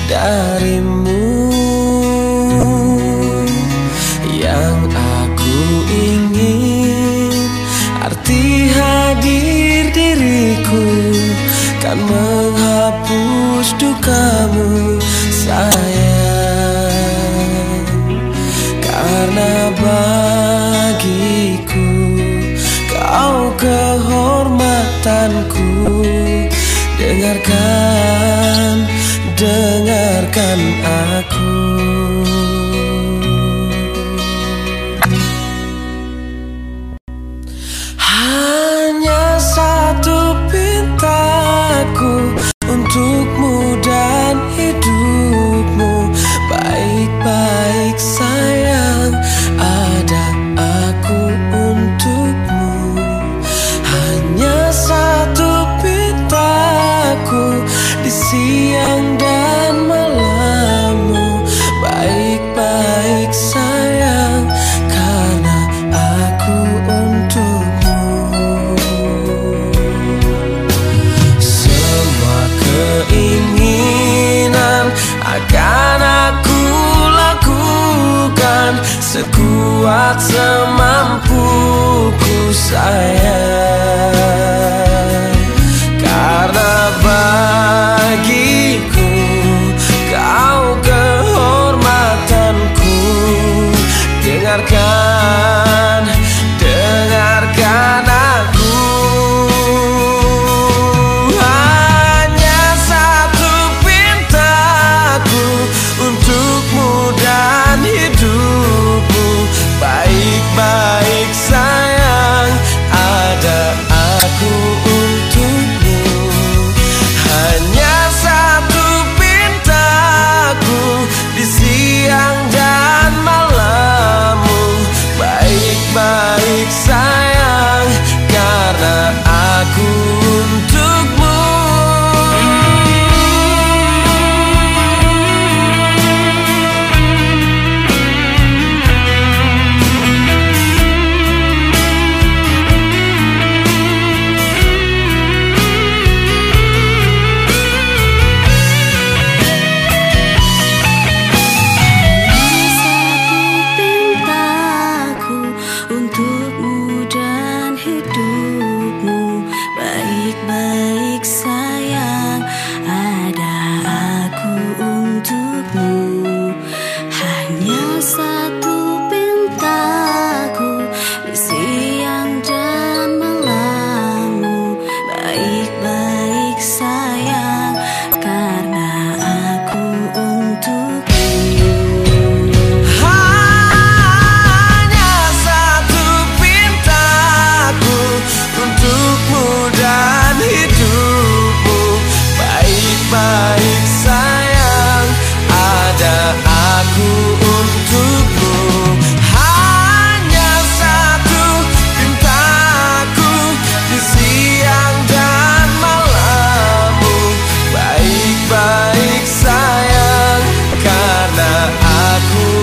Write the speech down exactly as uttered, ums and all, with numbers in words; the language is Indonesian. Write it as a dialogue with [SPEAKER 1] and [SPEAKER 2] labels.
[SPEAKER 1] darimu. Yang aku ingin, arti hadir diriku kan menghapus dukamu sayang. Karena bagiku kau kehormatanku. Dengarkan, dengarkan aku. Hanya satu pintaku untukmu dan hidupmu. Baik-baik sayang, ada aku untukmu. Hanya satu pintaku di siang dan malammu. Baik-baik sayang, karena aku untukmu. Semua keinginan akan aku lakukan sekuat semampuku sayang. Karena bagiku kau kehormatanku. Dengarkan, dengarkan aku. Hanya satu pintaku untukmu dan hidupmu. Baik-baik sayang, ada aku untukmu. Hanya satu pintaku di siang dan malammu. Baik-baik sayang, karena aku untukmu.
[SPEAKER 2] Untukmu dan hidupmu. Baik-baik sayang, ada aku untukmu. Hanya satu pintaku di siang dan malammu. Baik-baik sayang, karena aku untukmu.
[SPEAKER 1] Baik sayang, ada aku untukmu. Hanya satu pintaku di siang dan malammu. Baik-baik sayang, karena aku